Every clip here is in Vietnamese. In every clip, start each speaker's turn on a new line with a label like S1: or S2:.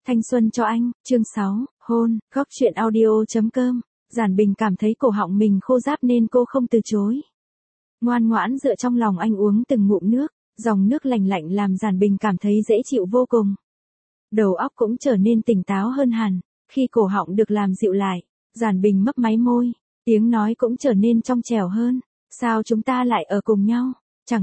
S1: Thanh xuân cho anh, chương 6, hôn, góc truyện audio.com. Giản Bình cảm thấy cổ họng mình khô ráp nên cô không từ chối. Ngoan ngoãn dựa trong lòng anh uống từng ngụm nước, dòng nước lạnh lạnh làm Giản Bình cảm thấy dễ chịu vô cùng. Đầu óc cũng trở nên tỉnh táo hơn hẳn, khi cổ họng được làm dịu lại, Giản Bình mấp máy môi, tiếng nói cũng trở nên trong trẻo hơn. Sao chúng ta lại ở cùng nhau? Chẳng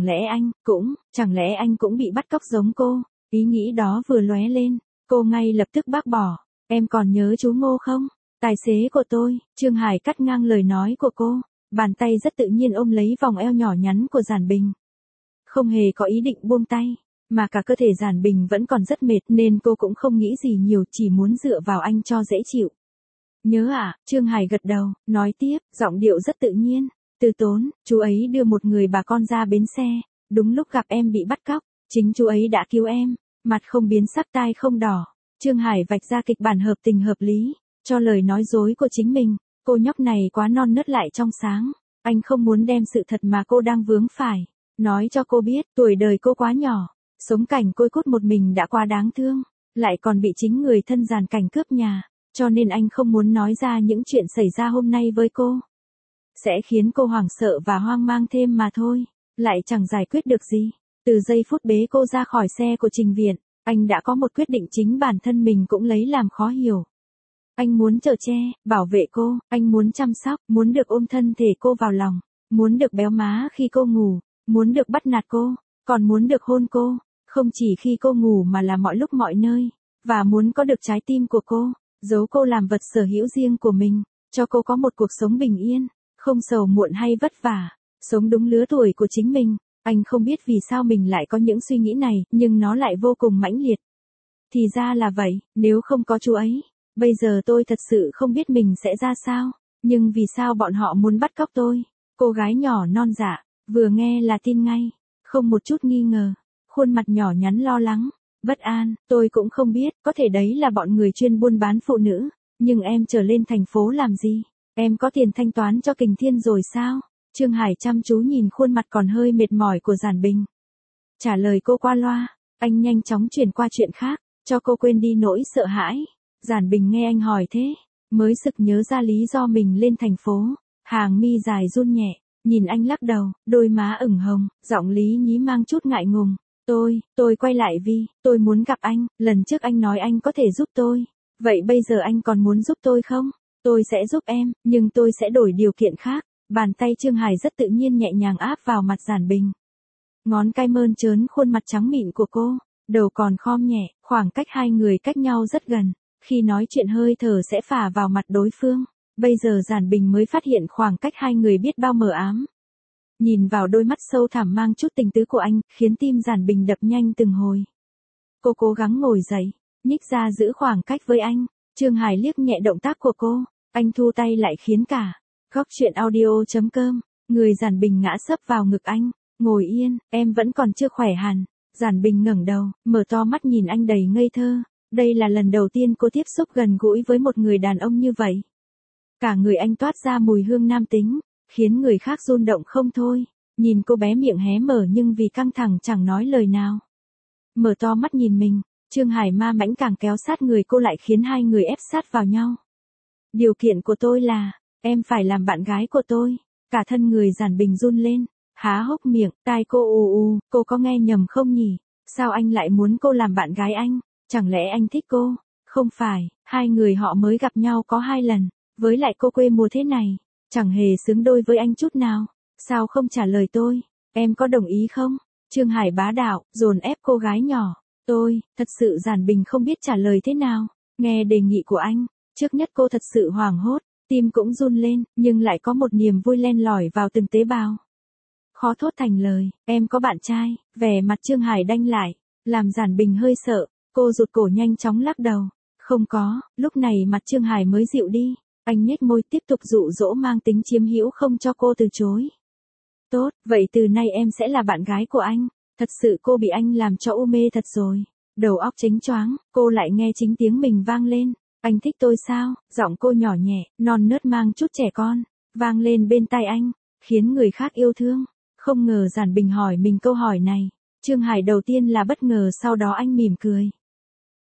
S1: lẽ anh cũng bị bắt cóc giống cô? Ý nghĩ đó vừa lóe lên, cô ngay lập tức bác bỏ. Em còn nhớ chú Ngô không? Tài xế của tôi. Trương Hải cắt ngang lời nói của cô, bàn tay rất tự nhiên ôm lấy vòng eo nhỏ nhắn của Giản Bình. Không hề có ý định buông tay, mà cả cơ thể Giản Bình vẫn còn rất mệt nên cô cũng không nghĩ gì nhiều, chỉ muốn dựa vào anh cho dễ chịu. Nhớ à? Trương Hải gật đầu, nói tiếp, giọng điệu rất tự nhiên. Từ Tốn, chú ấy đưa một người bà con ra bến xe, đúng lúc gặp em bị bắt cóc, chính chú ấy đã cứu em, mặt không biến sắc tai không đỏ. Trương Hải vạch ra kịch bản hợp tình hợp lý, cho lời nói dối của chính mình, cô nhóc này quá non nớt lại trong sáng, anh không muốn đem sự thật mà cô đang vướng phải, nói cho cô biết, tuổi đời cô quá nhỏ, sống cảnh côi cút một mình đã quá đáng thương, lại còn bị chính người thân Giản Cảnh cướp nhà, cho nên anh không muốn nói ra những chuyện xảy ra hôm nay với cô. Sẽ khiến cô hoảng sợ và hoang mang thêm mà thôi, lại chẳng giải quyết được gì. Từ giây phút bế cô ra khỏi xe của Trình Viện, anh đã có một quyết định chính bản thân mình cũng lấy làm khó hiểu. Anh muốn chở che, bảo vệ cô, anh muốn chăm sóc, muốn được ôm thân thể cô vào lòng, muốn được béo má khi cô ngủ, muốn được bắt nạt cô, còn muốn được hôn cô, không chỉ khi cô ngủ mà là mọi lúc mọi nơi, và muốn có được trái tim của cô, giấu cô làm vật sở hữu riêng của mình, cho cô có một cuộc sống bình yên, không sầu muộn hay vất vả, sống đúng lứa tuổi của chính mình. Anh không biết vì sao mình lại có những suy nghĩ này, nhưng nó lại vô cùng mãnh liệt. Thì ra là vậy, nếu không có chú ấy, bây giờ tôi thật sự không biết mình sẽ ra sao, nhưng vì sao bọn họ muốn bắt cóc tôi? Cô gái nhỏ non dạ, vừa nghe là tin ngay, không một chút nghi ngờ, khuôn mặt nhỏ nhắn lo lắng, bất an, tôi cũng không biết, có thể đấy là bọn người chuyên buôn bán phụ nữ, nhưng em trở lên thành phố làm gì? Em có tiền thanh toán cho Kình Thiên rồi sao? Trương Hải chăm chú nhìn khuôn mặt còn hơi mệt mỏi của Giản Bình. Trả lời cô qua loa, anh nhanh chóng chuyển qua chuyện khác, cho cô quên đi nỗi sợ hãi. Giản Bình nghe anh hỏi thế, mới sực nhớ ra lý do mình lên thành phố, hàng mi dài run nhẹ, nhìn anh lắc đầu, đôi má ửng hồng, giọng lý nhí mang chút ngại ngùng. Tôi quay lại vì, tôi muốn gặp anh, lần trước anh nói anh có thể giúp tôi, vậy bây giờ anh còn muốn giúp tôi không? Tôi sẽ giúp em, nhưng tôi sẽ đổi điều kiện khác. Bàn tay Trương Hải rất tự nhiên nhẹ nhàng áp vào mặt Giản Bình. Ngón cái mơn trớn khuôn mặt trắng mịn của cô, đầu còn khom nhẹ, khoảng cách hai người cách nhau rất gần. Khi nói chuyện hơi thở sẽ phả vào mặt đối phương. Bây giờ Giản Bình mới phát hiện khoảng cách hai người biết bao mờ ám. Nhìn vào đôi mắt sâu thẳm mang chút tình tứ của anh, khiến tim Giản Bình đập nhanh từng hồi. Cô cố gắng ngồi dậy, nhích ra giữ khoảng cách với anh. Trương Hải liếc nhẹ động tác của cô, anh thu tay lại khiến cả. Góc truyện audio.com, người Giản Bình ngã sấp vào ngực anh, ngồi yên, em vẫn còn chưa khỏe hẳn. Giản Bình ngẩng đầu, mở to mắt nhìn anh đầy ngây thơ, đây là lần đầu tiên cô tiếp xúc gần gũi với một người đàn ông như vậy. Cả người anh toát ra mùi hương nam tính, khiến người khác rung động không thôi, nhìn cô bé miệng hé mở nhưng vì căng thẳng chẳng nói lời nào. Mở to mắt nhìn mình, Trương Hải ma mãnh càng kéo sát người cô lại khiến hai người ép sát vào nhau. Điều kiện của tôi là, em phải làm bạn gái của tôi. Cả thân người Giản Bình run lên, há hốc miệng, tai cô ù, cô có nghe nhầm không nhỉ? Sao anh lại muốn cô làm bạn gái anh? Chẳng lẽ anh thích cô? Không phải, hai người họ mới gặp nhau có 2 lần, với lại cô quê mùa thế này, chẳng hề xứng đôi với anh chút nào. Sao không trả lời tôi? Em có đồng ý không? Trương Hải bá đạo, dồn ép cô gái nhỏ. Thật sự Giản Bình không biết trả lời thế nào. Nghe đề nghị của anh, trước nhất cô thật sự hoảng hốt. Tim cũng run lên, nhưng lại có một niềm vui len lỏi vào từng tế bào. Khó thốt thành lời, em có bạn trai, vẻ mặt Trương Hải đanh lại, làm Giản Bình hơi sợ, cô rụt cổ nhanh chóng lắc đầu. Không có, lúc này mặt Trương Hải mới dịu đi, anh nhếch môi tiếp tục dụ dỗ mang tính chiếm hữu không cho cô từ chối. Tốt, vậy từ nay em sẽ là bạn gái của anh. Thật sự cô bị anh làm cho u mê thật rồi. Đầu óc chếnh choáng, cô lại nghe chính tiếng mình vang lên. Anh thích tôi sao? Giọng cô nhỏ nhẹ, non nớt mang chút trẻ con, vang lên bên tai anh, khiến người khác yêu thương. Không ngờ Giản Bình hỏi mình câu hỏi này. Trương Hải đầu tiên là bất ngờ, sau đó anh mỉm cười.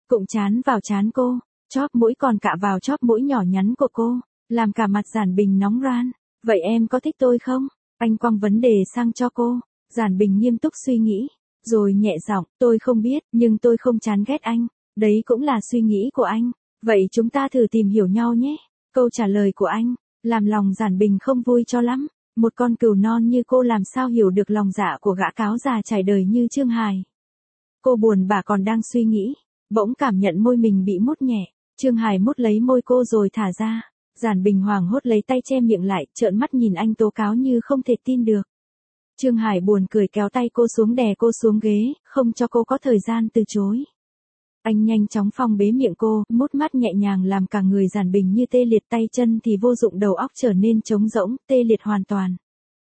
S1: cụng trán vào trán cô, chóp mũi còn cạ vào chóp mũi nhỏ nhắn của cô, làm cả mặt Giản Bình nóng ran. Vậy em có thích tôi không? Anh quăng vấn đề sang cho cô. Giản Bình nghiêm túc suy nghĩ, rồi nhẹ giọng, tôi không biết, nhưng tôi không chán ghét anh. Đấy cũng là suy nghĩ của anh. Vậy chúng ta thử tìm hiểu nhau nhé. Câu trả lời của anh, làm lòng Giản Bình không vui cho lắm. Một con cừu non như cô làm sao hiểu được lòng dạ của gã cáo già trải đời như Trương Hải. Cô buồn bã còn đang suy nghĩ, bỗng cảm nhận môi mình bị mút nhẹ. Trương Hải mút lấy môi cô rồi thả ra. Giản Bình hoảng hốt lấy tay che miệng lại, trợn mắt nhìn anh tố cáo như không thể tin được. Trương Hải buồn cười kéo tay cô xuống đè cô xuống ghế, không cho cô có thời gian từ chối. Anh nhanh chóng phong bế miệng cô, mút mắt nhẹ nhàng làm cả người Giản Bình như tê liệt, tay chân thì vô dụng, đầu óc trở nên trống rỗng, tê liệt hoàn toàn.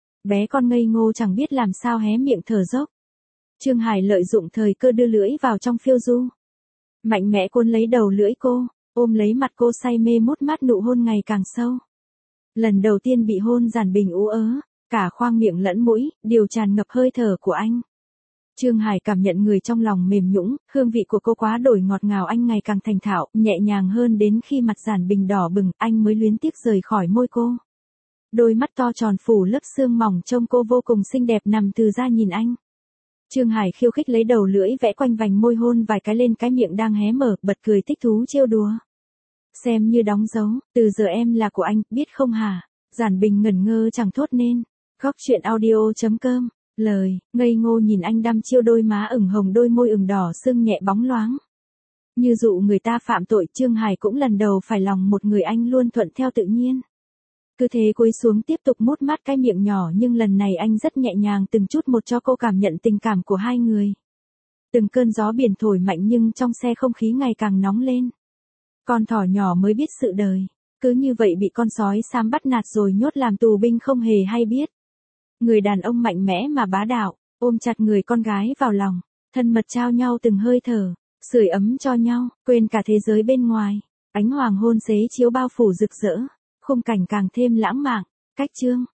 S1: Bé con ngây ngô chẳng biết làm sao hé miệng thở dốc. Trương Hải lợi dụng thời cơ đưa lưỡi vào trong phiêu du. Mạnh mẽ cuốn lấy đầu lưỡi cô, ôm lấy mặt cô say mê mút mắt, nụ hôn ngày càng sâu. Lần đầu tiên bị hôn Giản Bình ú ớ, cả khoang miệng lẫn mũi, đều tràn ngập hơi thở của anh. Trương Hải cảm nhận người trong lòng mềm nhũn, hương vị của cô quá đổi ngọt ngào, anh ngày càng thành thạo, nhẹ nhàng hơn đến khi mặt Giản Bình đỏ bừng, anh mới luyến tiếc rời khỏi môi cô. Đôi mắt to tròn phủ lớp sương mỏng trông cô vô cùng xinh đẹp nằm từ ra nhìn anh. Trương Hải khiêu khích lấy đầu lưỡi vẽ quanh vành môi, hôn vài cái lên cái miệng đang hé mở, bật cười thích thú trêu đùa. Xem như đóng dấu, từ giờ em là của anh, biết không hả? Giản Bình ngẩn ngơ chẳng thốt nên. Góc truyện audio.com. Lời, ngây ngô nhìn anh đăm chiêu, đôi má ửng hồng, đôi môi ửng đỏ, sưng nhẹ bóng loáng. Như dụ người ta phạm tội, Trương Hải cũng lần đầu phải lòng một người, anh luôn thuận theo tự nhiên. Cứ thế cúi xuống tiếp tục mút mắt cái miệng nhỏ, nhưng lần này anh rất nhẹ nhàng từng chút một cho cô cảm nhận tình cảm của hai người. Từng cơn gió biển thổi mạnh nhưng trong xe không khí ngày càng nóng lên. Con thỏ nhỏ mới biết sự đời, cứ như vậy bị con sói xám bắt nạt rồi nhốt làm tù binh không hề hay biết. Người đàn ông mạnh mẽ mà bá đạo, ôm chặt người con gái vào lòng, thân mật trao nhau từng hơi thở, sưởi ấm cho nhau, quên cả thế giới bên ngoài. Ánh hoàng hôn xế chiếu bao phủ rực rỡ, khung cảnh càng thêm lãng mạn. Cách chương